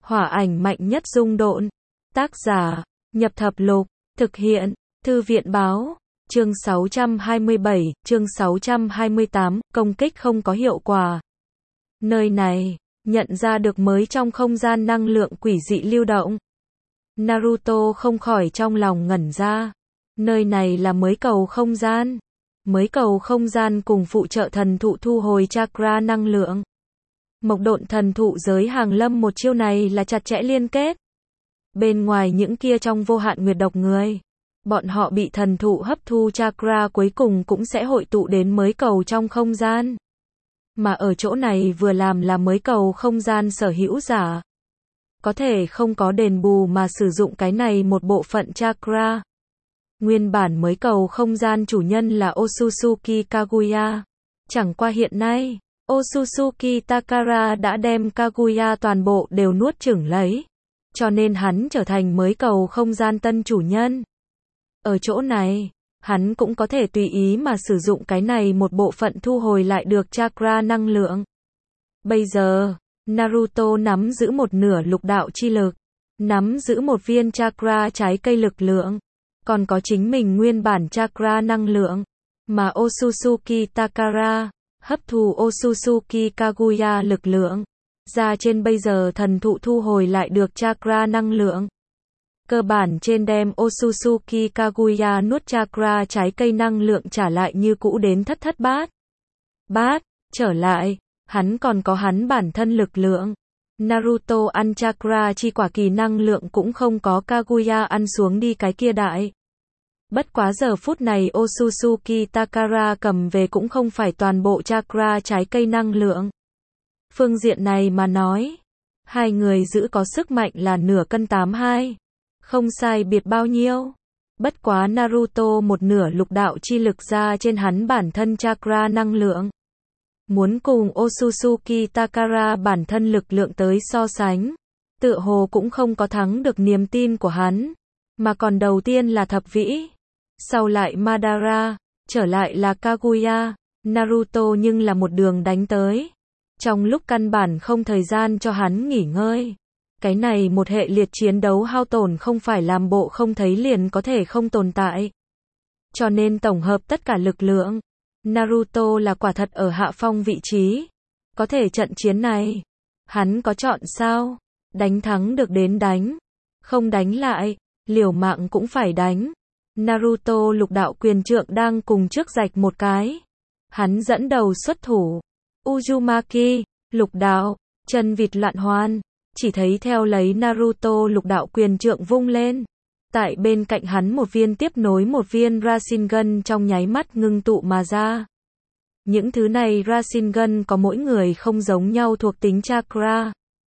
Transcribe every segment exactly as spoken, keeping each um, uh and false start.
Hỏa ảnh mạnh nhất dung độn. Tác giả, Nhập Thập Lục, thực hiện, Thư viện báo, chương sáu trăm hai mươi bảy, chương sáu trăm hai mươi tám, công kích không có hiệu quả. Nơi này, nhận ra được mới trong không gian năng lượng quỷ dị lưu động. Naruto không khỏi trong lòng ngẩn ra. Nơi này là mới cầu không gian. Mới cầu không gian cùng phụ trợ thần thụ thu hồi chakra năng lượng. Mộc độn thần thụ giới hàng lâm một chiêu này là chặt chẽ liên kết. Bên ngoài những kia trong vô hạn nguyệt độc người, bọn họ bị thần thụ hấp thu chakra cuối cùng cũng sẽ hội tụ đến mới cầu trong không gian. Mà ở chỗ này vừa làm là mới cầu không gian sở hữu giả. Có thể không có đền bù mà sử dụng cái này một bộ phận chakra. Nguyên bản mới cầu không gian chủ nhân là Otsutsuki Kaguya. Chẳng qua hiện nay, Otsutsuki Takara đã đem Kaguya toàn bộ đều nuốt chửng lấy. Cho nên hắn trở thành mới cầu không gian tân chủ nhân. Ở chỗ này, hắn cũng có thể tùy ý mà sử dụng cái này một bộ phận thu hồi lại được chakra năng lượng. Bây giờ, Naruto nắm giữ một nửa lục đạo chi lực, nắm giữ một viên chakra trái cây lực lượng, còn có chính mình nguyên bản chakra năng lượng, mà Otsutsuki Takara hấp thu Otsutsuki Kaguya lực lượng, ra trên bây giờ thần thụ thu hồi lại được chakra năng lượng. Cơ bản trên đem Otsutsuki Kaguya nuốt chakra trái cây năng lượng trả lại như cũ đến thất thất bát. Bát, trở lại, hắn còn có hắn bản thân lực lượng. Naruto ăn chakra chi quả kỳ năng lượng cũng không có Kaguya ăn xuống đi cái kia đại. Bất quá giờ phút này Otsutsuki Takara cầm về cũng không phải toàn bộ chakra trái cây năng lượng. Phương diện này mà nói, hai người giữ có sức mạnh là nửa cân tám hai. Không sai biệt bao nhiêu. Bất quá Naruto một nửa lục đạo chi lực ra trên hắn bản thân chakra năng lượng. Muốn cùng Otsutsuki Takara bản thân lực lượng tới so sánh, tựa hồ cũng không có thắng được niềm tin của hắn. Mà còn đầu tiên là Thập Vĩ, sau lại Madara, trở lại là Kaguya. Naruto nhưng là một đường đánh tới. Trong lúc căn bản không thời gian cho hắn nghỉ ngơi. Cái này một hệ liệt chiến đấu hao tổn không phải làm bộ không thấy liền có thể không tồn tại. Cho nên tổng hợp tất cả lực lượng, Naruto là quả thật ở hạ phong vị trí. Có thể trận chiến này, hắn có chọn sao? Đánh thắng được đến đánh, không đánh lại, liều mạng cũng phải đánh. Naruto lục đạo quyền trượng đang cùng trước rạch một cái. Hắn dẫn đầu xuất thủ. Uzumaki, lục đạo, chân vịt loạn hoan. Chỉ thấy theo lấy Naruto lục đạo quyền trượng vung lên. Tại bên cạnh hắn một viên tiếp nối một viên Rasengan trong nháy mắt ngưng tụ mà ra. Những thứ này Rasengan có mỗi người không giống nhau thuộc tính chakra.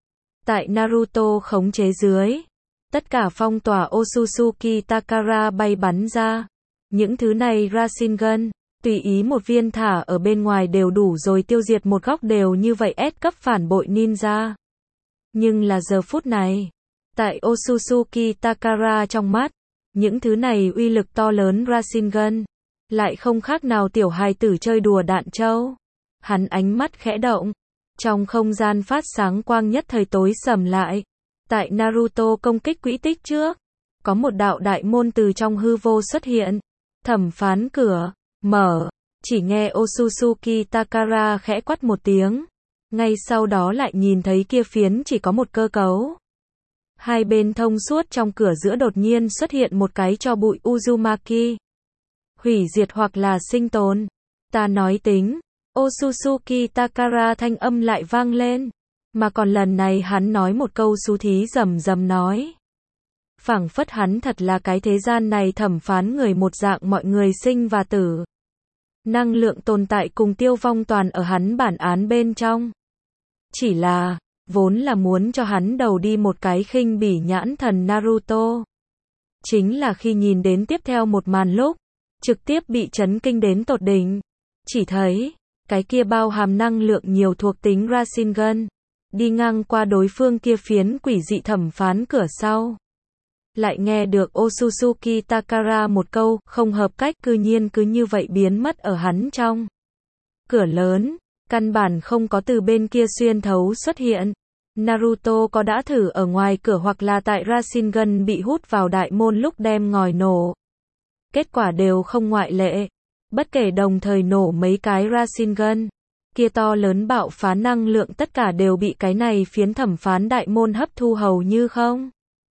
Tại Naruto khống chế dưới, tất cả phong tỏa Otsutsuki Takara bay bắn ra. Những thứ này Rasengan, tùy ý một viên thả ở bên ngoài đều đủ rồi tiêu diệt một góc đều như vậy S cấp phản bội ninja. Nhưng là giờ phút này, tại Otsutsuki Takara trong mắt, những thứ này uy lực to lớn Rasengan, lại không khác nào tiểu hài tử chơi đùa đạn trâu. Hắn ánh mắt khẽ động, trong không gian phát sáng quang nhất thời tối sầm lại. Tại Naruto công kích quỹ tích trước, có một đạo đại môn từ trong hư vô xuất hiện. Thẩm phán cửa, mở, chỉ nghe Otsutsuki Takara khẽ quát một tiếng. Ngay sau đó lại nhìn thấy kia phiến chỉ có một cơ cấu. Hai bên thông suốt trong cửa giữa đột nhiên xuất hiện một cái cho bụi Uzumaki. Hủy diệt hoặc là sinh tồn. Ta nói tính. Otsutsuki Takara thanh âm lại vang lên. Mà còn lần này hắn nói một câu xú thí rầm rầm nói. Phảng phất hắn thật là cái thế gian này thẩm phán người một dạng mọi người sinh và tử. Năng lượng tồn tại cùng tiêu vong toàn ở hắn bản án bên trong. Chỉ là, vốn là muốn cho hắn đầu đi một cái khinh bỉ nhãn thần Naruto. Chính là khi nhìn đến tiếp theo một màn lúc, trực tiếp bị chấn kinh đến tột đỉnh. Chỉ thấy, cái kia bao hàm năng lượng nhiều thuộc tính Rasengan, đi ngang qua đối phương kia phiến quỷ dị thẩm phán cửa sau. Lại nghe được Otsutsuki Takara một câu, không hợp cách cư nhiên cứ như vậy biến mất ở hắn trong cửa lớn. Căn bản không có từ bên kia xuyên thấu xuất hiện. Naruto có đã thử ở ngoài cửa hoặc là tại Rasengan bị hút vào đại môn lúc đem ngòi nổ. Kết quả đều không ngoại lệ. Bất kể đồng thời nổ mấy cái Rasengan kia to lớn bạo phá năng lượng, tất cả đều bị cái này phiến thẩm phán đại môn hấp thu hầu như không.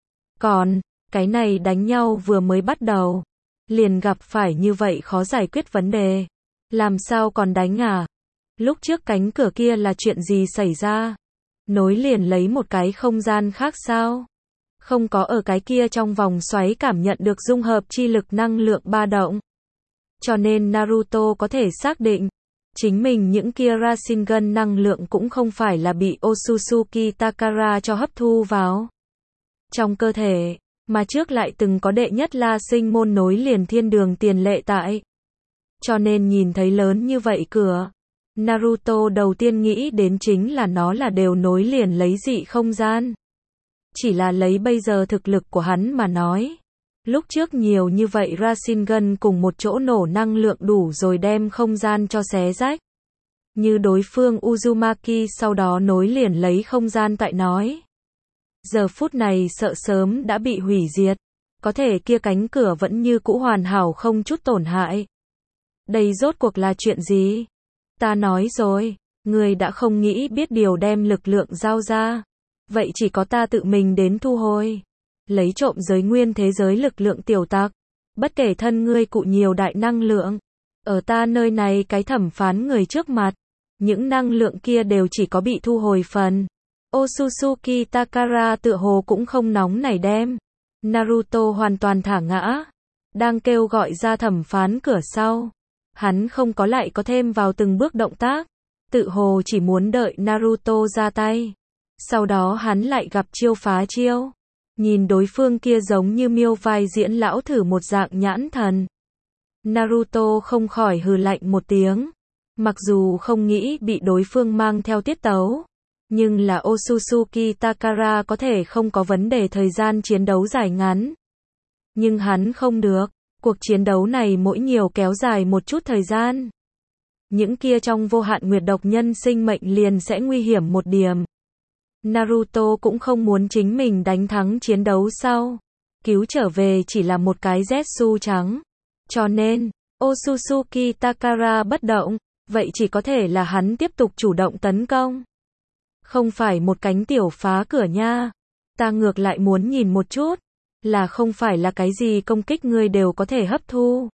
Còn, cái này đánh nhau vừa mới bắt đầu, liền gặp phải như vậy khó giải quyết vấn đề. Làm sao còn đánh à? Lúc trước cánh cửa kia là chuyện gì xảy ra? Nối liền lấy một cái không gian khác sao? Không có ở cái kia trong vòng xoáy cảm nhận được dung hợp chi lực năng lượng ba động. Cho nên Naruto có thể xác định, chính mình những kia Rasengan năng lượng cũng không phải là bị Otsutsuki Takara cho hấp thu vào trong cơ thể, mà trước lại từng có đệ nhất La Sinh môn nối liền thiên đường tiền lệ tại. Cho nên nhìn thấy lớn như vậy cửa, Naruto đầu tiên nghĩ đến chính là nó là đều nối liền lấy dị không gian. Chỉ là lấy bây giờ thực lực của hắn mà nói, lúc trước nhiều như vậy Rasengan cùng một chỗ nổ năng lượng đủ rồi đem không gian cho xé rách. Như đối phương Uzumaki sau đó nối liền lấy không gian tại nói. Giờ phút này sợ sớm đã bị hủy diệt. Có thể kia cánh cửa vẫn như cũ hoàn hảo không chút tổn hại. Đây rốt cuộc là chuyện gì? Ta nói rồi, người đã không nghĩ biết điều đem lực lượng giao ra. Vậy chỉ có ta tự mình đến thu hồi. Lấy trộm giới nguyên thế giới lực lượng tiểu tặc. Bất kể thân ngươi cụ nhiều đại năng lượng. Ở ta nơi này cái thẩm phán người trước mặt. Những năng lượng kia đều chỉ có bị thu hồi phần. Otsutsuki Takara tựa hồ cũng không nóng nảy đem. Naruto hoàn toàn thả ngã. Đang kêu gọi ra thẩm phán cửa sau. Hắn không có lại có thêm vào từng bước động tác. Tự hồ chỉ muốn đợi Naruto ra tay. Sau đó hắn lại gặp chiêu phá chiêu. Nhìn đối phương kia giống như miêu vai diễn lão thử một dạng nhãn thần. Naruto không khỏi hừ lạnh một tiếng. Mặc dù không nghĩ bị đối phương mang theo tiết tấu. Nhưng là Otsutsuki Takara có thể không có vấn đề thời gian chiến đấu dài ngắn. Nhưng hắn không được. Cuộc chiến đấu này mỗi nhiều kéo dài một chút thời gian. Những kia trong vô hạn nguyệt độc nhân sinh mệnh liền sẽ nguy hiểm một điểm. Naruto cũng không muốn chính mình đánh thắng chiến đấu sau. Cứu trở về chỉ là một cái Zetsu trắng. Cho nên, Otsutsuki Takara bất động. Vậy chỉ có thể là hắn tiếp tục chủ động tấn công. Không phải một cánh tiểu phá cửa nha. Ta ngược lại muốn nhìn một chút. Là không phải là cái gì công kích ngươi đều có thể hấp thu.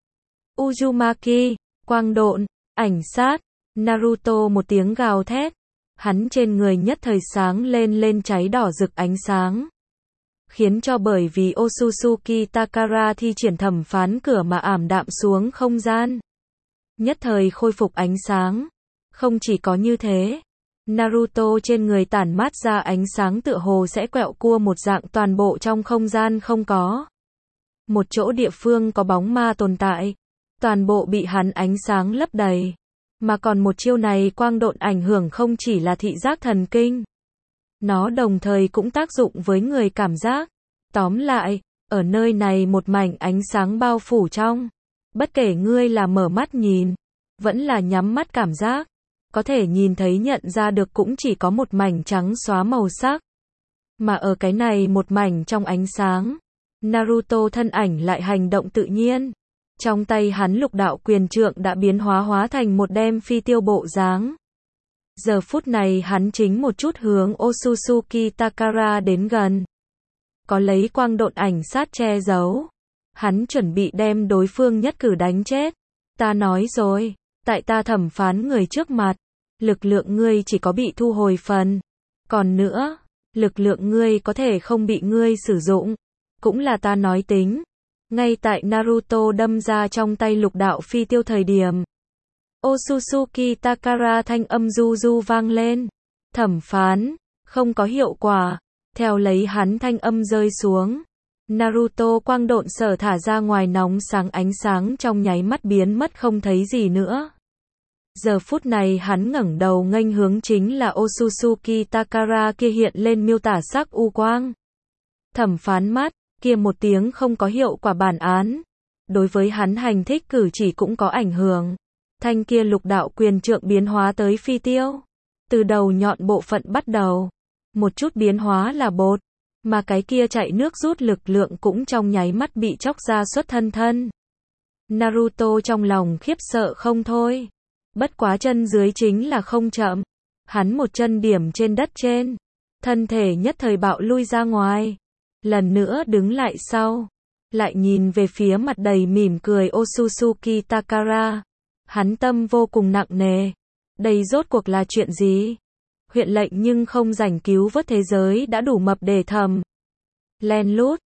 Uzumaki, quang độn, ảnh sát. Naruto một tiếng gào thét. Hắn trên người nhất thời sáng lên lên cháy đỏ rực ánh sáng. Khiến cho bởi vì Otsutsuki Takara thi triển thẩm phán cửa mà ảm đạm xuống không gian. Nhất thời khôi phục ánh sáng. Không chỉ có như thế. Naruto trên người tản mát ra ánh sáng tựa hồ sẽ quẹo cua một dạng toàn bộ trong không gian không có. Một chỗ địa phương có bóng ma tồn tại. Toàn bộ bị hắn ánh sáng lấp đầy. Mà còn một chiêu này quang độn ảnh hưởng không chỉ là thị giác thần kinh. Nó đồng thời cũng tác dụng với người cảm giác. Tóm lại, ở nơi này một mảnh ánh sáng bao phủ trong. Bất kể ngươi là mở mắt nhìn, vẫn là nhắm mắt cảm giác. Có thể nhìn thấy nhận ra được cũng chỉ có một mảnh trắng xóa màu sắc. Mà ở cái này một mảnh trong ánh sáng, Naruto thân ảnh lại hành động tự nhiên. Trong tay hắn lục đạo quyền trượng đã biến hóa hóa thành một đem phi tiêu bộ dáng. Giờ phút này hắn chính một chút hướng Otsutsuki Takara đến gần. Có lấy quang độn ảnh sát che giấu. Hắn chuẩn bị đem đối phương nhất cử đánh chết. Ta nói rồi, tại ta thẩm phán người trước mặt. Lực lượng ngươi chỉ có bị thu hồi phần. Còn nữa, lực lượng ngươi có thể không bị ngươi sử dụng. Cũng là ta nói tính. Ngay tại Naruto đâm ra trong tay lục đạo phi tiêu thời điểm. Otsutsuki Takara thanh âm du du vang lên. Thẩm phán, không có hiệu quả. Theo lấy hắn thanh âm rơi xuống. Naruto quang độn sở thả ra ngoài nóng sáng ánh sáng trong nháy mắt biến mất không thấy gì nữa. Giờ phút này hắn ngẩng đầu nghênh hướng chính là Otsutsuki Takara kia hiện lên miêu tả sắc u quang. Thẩm phán mắt, kia một tiếng không có hiệu quả bản án. Đối với hắn hành thích cử chỉ cũng có ảnh hưởng. Thanh kia lục đạo quyền trượng biến hóa tới phi tiêu. Từ đầu nhọn bộ phận bắt đầu. một chút biến hóa là bột, mà cái kia chạy nước rút lực lượng cũng trong nháy mắt bị chóc ra xuất thân thân. Naruto trong lòng khiếp sợ không thôi. Bất quá chân dưới chính là không chậm. Hắn một chân điểm trên đất trên. Thân thể nhất thời bạo lui ra ngoài. Lần nữa đứng lại sau. Lại nhìn về phía mặt đầy mỉm cười Otsutsuki Takara. Hắn tâm vô cùng nặng nề. Đây rốt cuộc là chuyện gì? Huyện lệnh nhưng không rảnh cứu vớt thế giới đã đủ mập để thầm. Len lút,